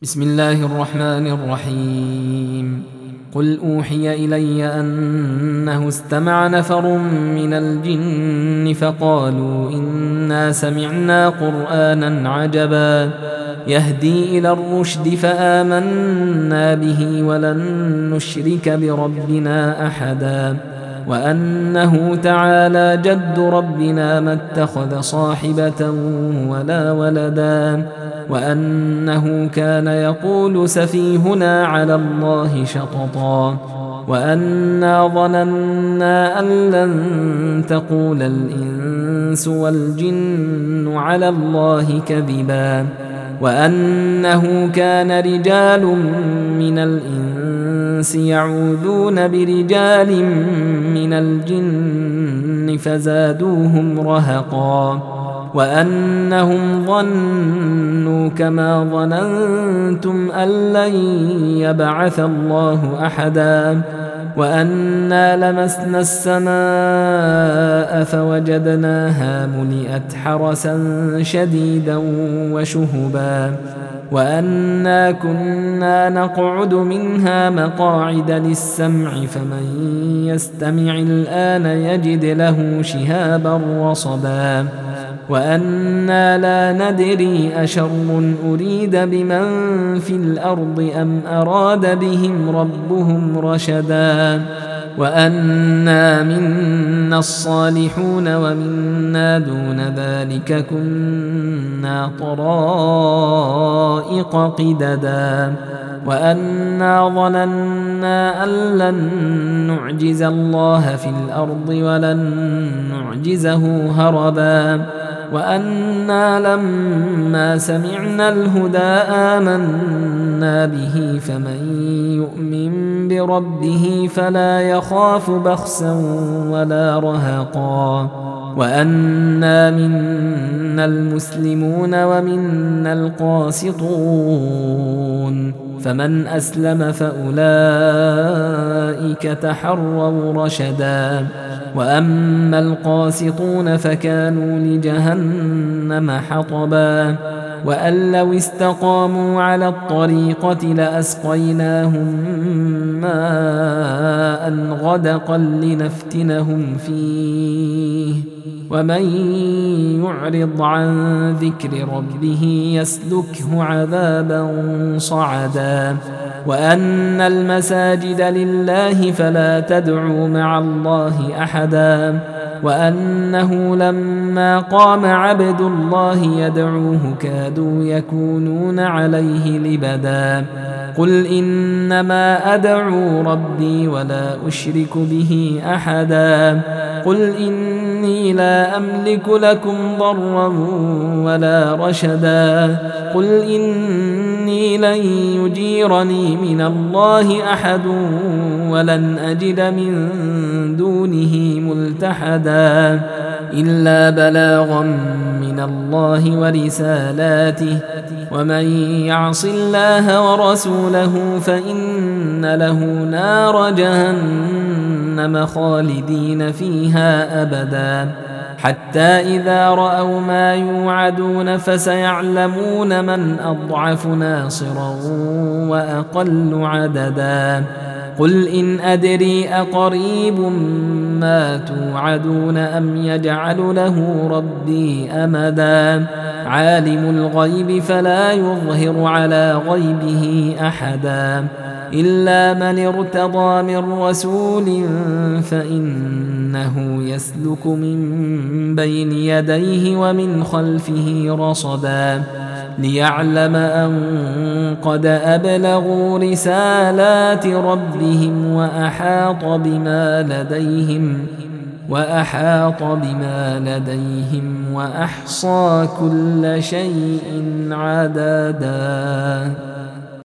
بسم الله الرحمن الرحيم. قل أوحي إلي أنه استمع نفر من الجن فقالوا إنا سمعنا قرآنا عجبا يهدي إلى الرشد فآمنا به ولن نشرك بربنا أحدا وأنه تعالى جد ربنا ما اتخذ صاحبة ولا ولدا وأنه كان يقول سفيهنا على الله شططا وأنا ظننا أن لن تقول الإنس والجن على الله كذبا وأنه كان رجال من الإنس يعوذون برجال من الجن فزادوهم رهقا وأنهم ظنوا كما ظننتم أن لن يبعث الله أحدا وأنا لمسنا السماء فوجدناها ملئت حرسا شديدا وشهبا وأنا كنا نقعد منها مقاعد للسمع فمن يستمع الآن يجد له شهابا رصدا وأنا لا ندري أشر أريد بمن في الأرض أم أراد بهم ربهم رشدا وأنا منا الصالحون ومنا دون ذلك كنا طرائق قددا وأنا ظننا أن لن نعجز الله في الأرض ولن نعجزه هربا وأنا لما سمعنا الهدى آمنا به فمن يؤمن بربه فلا يخاف بخسا ولا رهقا وأنا منا المسلمون ومنا القاسطون فمن أسلم فأولئك تحروا رشدا وأما القاسطون فكانوا لجهنم حطبا وأن لو استقاموا على الطريقة لأسقيناهم ماء غدقا لنفتنهم فيه ومن يعرض عن ذكر ربه يسلكه عذابا صعدا وأن المساجد لله فلا تدعوا مع الله أحدا وأنه لما قام عبد الله يدعوه كادوا يكونون عليه لبدا قل إنما أدعو ربي ولا أشرك به أحدا قل إني لا أملك لكم ضرا ولا رشدا قل إني لن يجيرني من الله أحد ولن أجد من دونه ملتحدا إلا بلاغا من الله ورسالاته ومن يعص الله ورسوله فإن له نار جهنم خالدين فيها أبدا حتى إذا رأوا ما يوعدون فسيعلمون من أضعف ناصرا وأقل عددا قل إن أدري أقريب ما توعدون أم يجعل له ربي أمدا عالم الغيب فلا يظهر على غيبه أحدا إلا من ارتضى من رسول فإنه يسلك من بين يديه ومن خلفه رصدا ليعلم أن قد أبلغوا رسالات ربهم وأحاط بما لديهم وأحصى كل شيء عددا.